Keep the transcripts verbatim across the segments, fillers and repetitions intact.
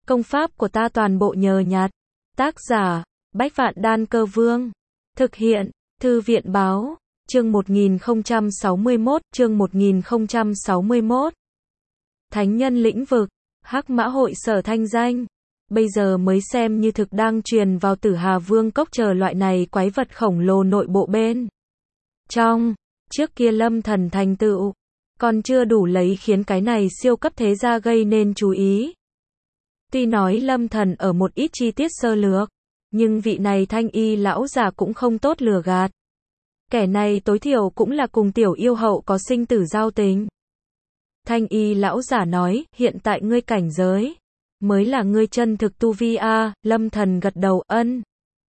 Công pháp của ta toàn bộ nhờ nhặt. Tác giả, Bách Vạn Đan Cơ Vương. Thực hiện, Thư viện báo, chương một nghìn không trăm sáu mươi mốt, chương một nghìn không trăm sáu mươi mốt. Thánh nhân lĩnh vực, Hắc Mã hội sở thanh danh. Bây giờ mới xem như thực đang truyền vào Tử Hà Vương cốc chờ loại này quái vật khổng lồ nội bộ bên trong. Trước kia Lâm Thần thành tựu, còn chưa đủ lấy khiến cái này siêu cấp thế gia gây nên chú ý. Tuy nói Lâm Thần ở một ít chi tiết sơ lược, nhưng vị này thanh y lão già cũng không tốt lừa gạt. Kẻ này tối thiểu cũng là cùng tiểu yêu hậu có sinh tử giao tình. Thanh y lão giả nói, hiện tại ngươi cảnh giới mới là ngươi chân thực tu vi a. Lâm Thần gật đầu, ân.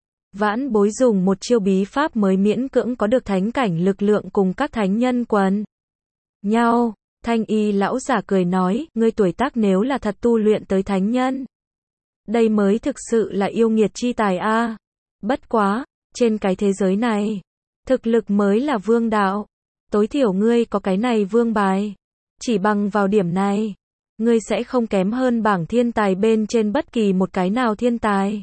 Vãn bối dùng một chiêu bí pháp mới miễn cưỡng có được thánh cảnh lực lượng cùng các thánh nhân quần nhau. Thanh y lão giả cười nói, ngươi tuổi tác nếu là thật tu luyện tới thánh nhân, đây mới thực sự là yêu nghiệt chi tài a. Bất quá, trên cái thế giới này, thực lực mới là vương đạo. Tối thiểu ngươi có cái này vương bài. Chỉ bằng vào điểm này, ngươi sẽ không kém hơn bảng thiên tài bên trên bất kỳ một cái nào thiên tài.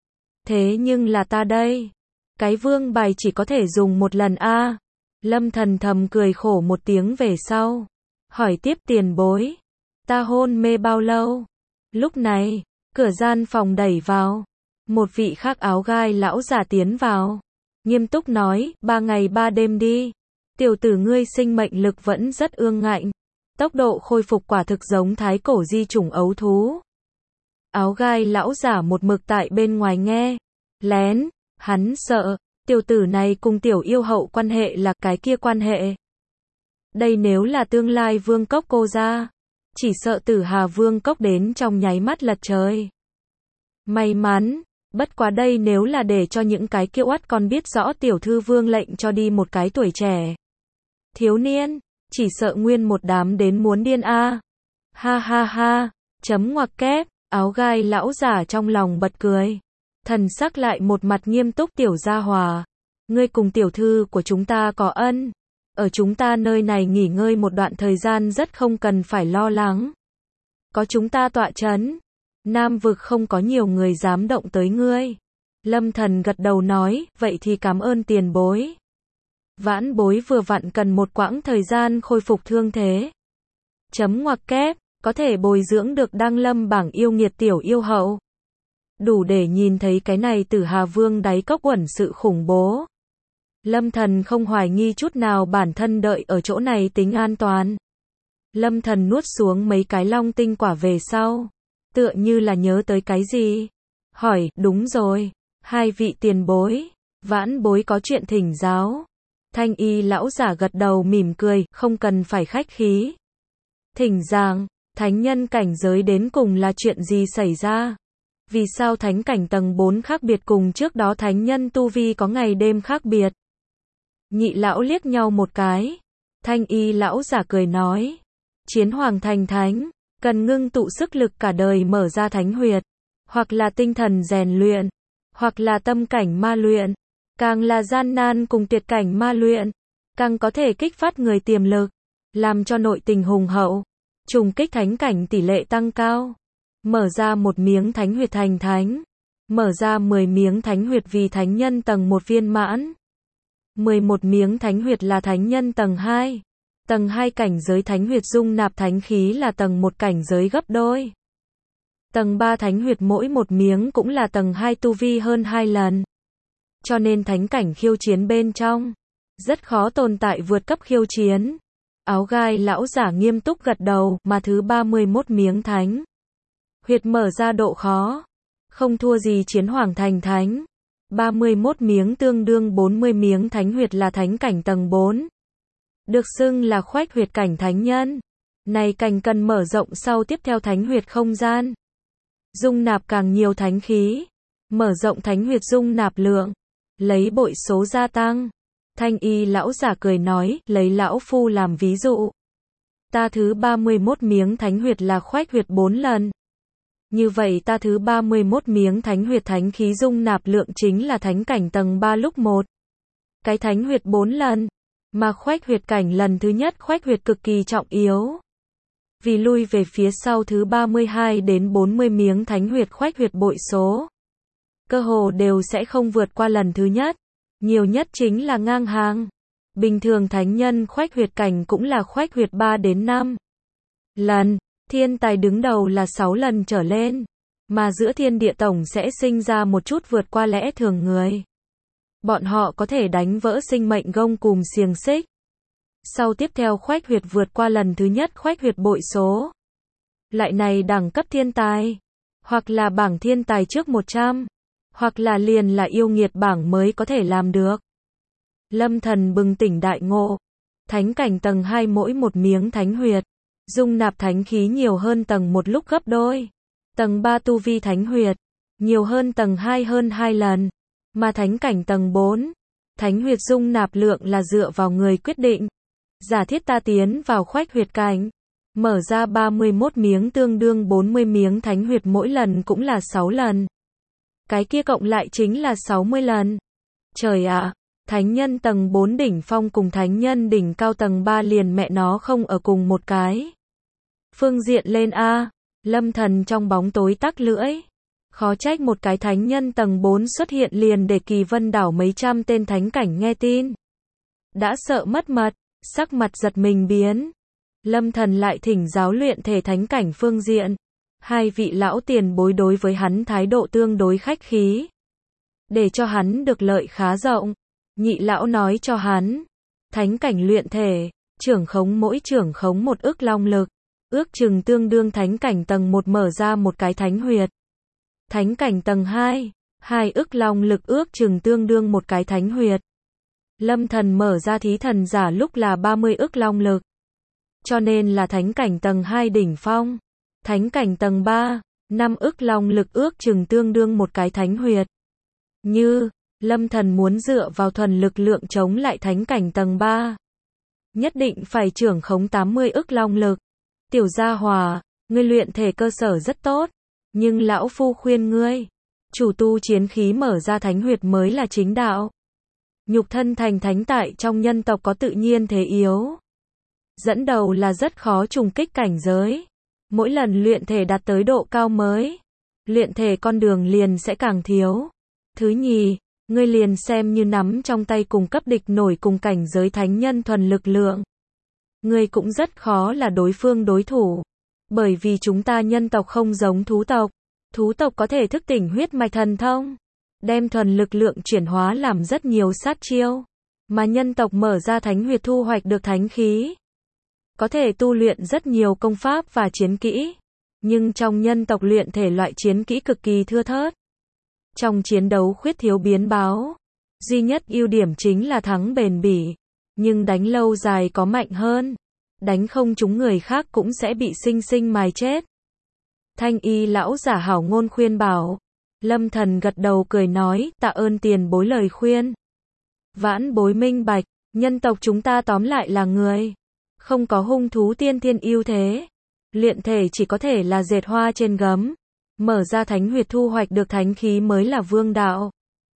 Thế nhưng là ta đây, cái vương bài chỉ có thể dùng một lần a. Lâm Thần thầm cười khổ một tiếng về sau, hỏi tiếp tiền bối, ta hôn mê bao lâu? Lúc này, cửa gian phòng đẩy vào, một vị khác áo gai lão giả tiến vào, nghiêm túc nói, ba ngày ba đêm đi. Tiểu tử ngươi sinh mệnh lực vẫn rất ương ngạnh, tốc độ khôi phục quả thực giống thái cổ di chủng ấu thú. Áo gai lão giả một mực tại bên ngoài nghe lén, hắn sợ tiểu tử này cùng tiểu yêu hậu quan hệ là cái kia quan hệ. Đây nếu là tương lai vương cốc cô ra, chỉ sợ Tử Hà Vương cốc đến trong nháy mắt lật trời. May mắn, bất quá đây nếu là để cho những cái kiêu oắt còn biết rõ tiểu thư vương lệnh cho đi một cái tuổi trẻ thiếu niên, chỉ sợ nguyên một đám đến muốn điên a. Ha ha ha, chấm ngoặc kép, áo gai lão giả trong lòng bật cười. Thần sắc lại một mặt nghiêm túc, tiểu gia hòa, ngươi cùng tiểu thư của chúng ta có ân, ở chúng ta nơi này nghỉ ngơi một đoạn thời gian rất không cần phải lo lắng. Có chúng ta tọa chấn, Nam vực không có nhiều người dám động tới ngươi. Lâm Thần gật đầu nói, vậy thì cảm ơn tiền bối. Vãn bối vừa vặn cần một quãng thời gian khôi phục thương thế. Chấm ngoặc kép, có thể bồi dưỡng được đăng lâm bảng yêu nghiệt tiểu yêu hậu. Đủ để nhìn thấy cái này Tử Hà Vương đáy cốc uẩn sự khủng bố. Lâm Thần không hoài nghi chút nào bản thân đợi ở chỗ này tính an toàn. Lâm Thần nuốt xuống mấy cái long tinh quả về sau, tựa như là nhớ tới cái gì. Hỏi, đúng rồi, hai vị tiền bối, vãn bối có chuyện thỉnh giáo. Thanh y lão giả gật đầu mỉm cười, không cần phải khách khí. Thỉnh giảng, thánh nhân cảnh giới đến cùng là chuyện gì xảy ra? Vì sao thánh cảnh tầng bốn khác biệt cùng trước đó thánh nhân tu vi có ngày đêm khác biệt? Nhị lão liếc nhau một cái. Thanh y lão giả cười nói, chiến hoàng thành thánh, cần ngưng tụ sức lực cả đời mở ra thánh huyệt, hoặc là tinh thần rèn luyện, hoặc là tâm cảnh ma luyện, càng là gian nan cùng tuyệt cảnh ma luyện, càng có thể kích phát người tiềm lực, làm cho nội tình hùng hậu, trùng kích thánh cảnh tỷ lệ tăng cao. Mở ra một miếng thánh huyệt thành thánh, mở ra mười miếng thánh huyệt vì thánh nhân tầng một viên mãn, mười một miếng thánh huyệt là thánh nhân tầng hai. Tầng hai cảnh giới thánh huyệt dung nạp thánh khí là tầng một cảnh giới gấp đôi. Tầng ba thánh huyệt mỗi một miếng cũng là tầng hai tu vi hơn hai lần. Cho nên thánh cảnh khiêu chiến bên trong, rất khó tồn tại vượt cấp khiêu chiến. Áo gai lão giả nghiêm túc gật đầu, mà thứ ba mươi mốt miếng thánh huyệt mở ra độ khó, không thua gì chiến hoàng thành thánh. ba mươi mốt miếng tương đương bốn mươi miếng thánh huyệt là thánh cảnh tầng bốn. Được xưng là khoách huyệt cảnh thánh nhân. Này cảnh cần mở rộng sau tiếp theo thánh huyệt không gian. Dung nạp càng nhiều thánh khí. Mở rộng thánh huyệt dung nạp lượng. Lấy bội số gia tăng. Thanh y lão giả cười nói, lấy lão phu làm ví dụ. Ta thứ ba mươi mốt miếng thánh huyệt là khoách huyệt bốn lần. Như vậy ta thứ ba mươi mốt miếng thánh huyệt thánh khí dung nạp lượng chính là thánh cảnh tầng ba lúc một. Cái thánh huyệt bốn lần. Mà khoách huyệt cảnh lần thứ nhất khoách huyệt cực kỳ trọng yếu. Vì lui về phía sau thứ ba mươi hai đến bốn mươi miếng thánh huyệt khoách huyệt bội số. Cơ hồ đều sẽ không vượt qua lần thứ nhất. Nhiều nhất chính là ngang hàng. Bình thường thánh nhân khoách huyệt cảnh cũng là khoách huyệt ba đến năm lần. Thiên tài đứng đầu là sáu lần trở lên. Mà giữa thiên địa tổng sẽ sinh ra một chút vượt qua lẽ thường người. Bọn họ có thể đánh vỡ sinh mệnh gông cùm xiềng xích. Sau tiếp theo khoách huyệt vượt qua lần thứ nhất khoách huyệt bội số. Lại này đẳng cấp thiên tài. Hoặc là bảng thiên tài trước một trăm. Hoặc là liền là yêu nghiệt bảng mới có thể làm được. Lâm Thần bừng tỉnh đại ngộ. Thánh cảnh tầng hai mỗi một miếng thánh huyệt. Dung nạp thánh khí nhiều hơn tầng một lúc gấp đôi. Tầng ba tu vi thánh huyệt. Nhiều hơn tầng hai hơn hai lần. Mà thánh cảnh tầng bốn. Thánh huyệt dung nạp lượng là dựa vào người quyết định. Giả thiết ta tiến vào khoách huyệt cảnh. Mở ra ba mươi mốt miếng tương đương bốn mươi miếng thánh huyệt mỗi lần cũng là sáu lần. Cái kia cộng lại chính là sáu mươi lần. Trời ạ, thánh nhân tầng bốn đỉnh phong cùng thánh nhân đỉnh cao tầng ba liền mẹ nó không ở cùng một cái. Phương diện lên A, Lâm Thần trong bóng tối tắc lưỡi. Khó trách một cái thánh nhân tầng bốn xuất hiện liền để Kỳ Vân đảo mấy trăm tên thánh cảnh nghe tin. Đã sợ mất mật, sắc mặt giật mình biến. Lâm Thần lại thỉnh giáo luyện thể thánh cảnh phương diện. Hai vị lão tiền bối đối với hắn thái độ tương đối khách khí. Để cho hắn được lợi khá rộng. Nhị lão nói cho hắn. Thánh cảnh luyện thể, trưởng khống mỗi trưởng khống một ức long lực. Ước chừng tương đương thánh cảnh tầng một mở ra một cái thánh huyệt. Thánh cảnh tầng hai, hai ức long lực ước chừng tương đương một cái thánh huyệt. Lâm Thần mở ra thí thần giả lúc là ba mươi ức long lực. Cho nên là thánh cảnh tầng hai đỉnh phong. Thánh cảnh tầng ba, năm ức long lực ước chừng tương đương một cái thánh huyệt. Như, Lâm Thần muốn dựa vào thuần lực lượng chống lại thánh cảnh tầng ba. Nhất định phải trưởng khống tám mươi ức long lực. Tiểu gia hòa, ngươi luyện thể cơ sở rất tốt. Nhưng lão phu khuyên ngươi. Chủ tu chiến khí mở ra thánh huyệt mới là chính đạo. Nhục thân thành thánh tại trong nhân tộc có tự nhiên thế yếu. Dẫn đầu là rất khó trùng kích cảnh giới. Mỗi lần luyện thể đạt tới độ cao mới. Luyện thể con đường liền sẽ càng thiếu. Thứ nhì, ngươi liền xem như nắm trong tay cùng cấp địch nổi cùng cảnh giới thánh nhân thuần lực lượng. Ngươi cũng rất khó là đối phương đối thủ. Bởi vì chúng ta nhân tộc không giống thú tộc. Thú tộc có thể thức tỉnh huyết mạch thần thông. Đem thuần lực lượng chuyển hóa làm rất nhiều sát chiêu. Mà nhân tộc mở ra thánh huyệt thu hoạch được thánh khí. Có thể tu luyện rất nhiều công pháp và chiến kỹ. Nhưng trong nhân tộc luyện thể loại chiến kỹ cực kỳ thưa thớt. Trong chiến đấu khuyết thiếu biến báo. Duy nhất ưu điểm chính là thắng bền bỉ. Nhưng đánh lâu dài có mạnh hơn. Đánh không trúng người khác cũng sẽ bị sinh sinh mài chết. Thanh y lão giả hảo ngôn khuyên bảo. Lâm Thần gật đầu cười nói, tạ ơn tiền bối lời khuyên. Vãn bối minh bạch, nhân tộc chúng ta tóm lại là người. Không có hung thú tiên thiên ưu thế. Luyện thể chỉ có thể là dệt hoa trên gấm. Mở ra thánh huyệt thu hoạch được thánh khí mới là vương đạo.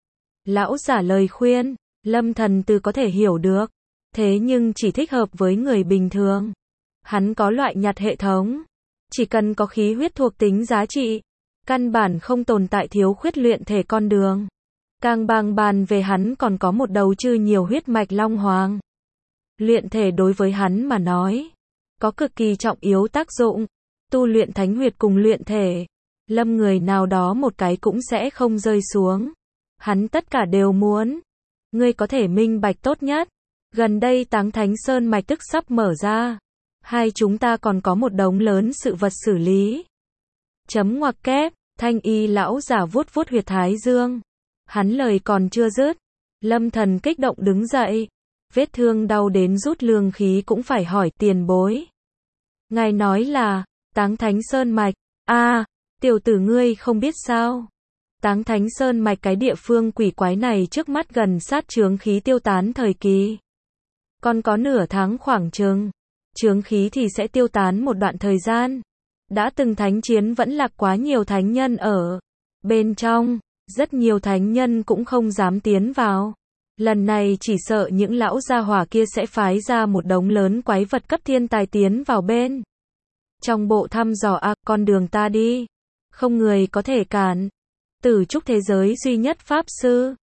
Lão giả lời khuyên, Lâm Thần từ có thể hiểu được. Thế nhưng chỉ thích hợp với người bình thường. Hắn có loại nhặt hệ thống. Chỉ cần có khí huyết thuộc tính giá trị. Căn bản không tồn tại thiếu khuyết luyện thể con đường. Càng bàng bàn về hắn còn có một đầu chư nhiều huyết mạch long hoàng. Luyện thể đối với hắn mà nói. Có cực kỳ trọng yếu tác dụng. Tu luyện thánh huyệt cùng luyện thể. Lâm người nào đó một cái cũng sẽ không rơi xuống. Hắn tất cả đều muốn. Ngươi có thể minh bạch tốt nhất. Gần đây Táng Thánh Sơn mạch tức sắp mở ra. Hai chúng ta còn có một đống lớn sự vật xử lý. Chấm ngoặc kép, thanh y lão giả vuốt vuốt huyệt thái dương. Hắn lời còn chưa dứt. Lâm Thần kích động đứng dậy. Vết thương đau đến rút lương khí cũng phải hỏi tiền bối. Ngài nói là, Táng Thánh Sơn mạch. A, à, tiểu tử ngươi không biết sao. Táng Thánh Sơn mạch cái địa phương quỷ quái này trước mắt gần sát chướng khí tiêu tán thời kỳ. Còn có nửa tháng khoảng chừng. Chướng khí thì sẽ tiêu tán một đoạn thời gian. Đã từng thánh chiến vẫn lạc quá nhiều thánh nhân ở bên trong. Rất nhiều thánh nhân cũng không dám tiến vào. Lần này chỉ sợ những lão gia hỏa kia sẽ phái ra một đống lớn quái vật cấp thiên tài tiến vào bên Trong bộ thăm dò A, con đường ta đi, không người có thể cản. Tử trúc thế giới duy nhất Pháp Sư.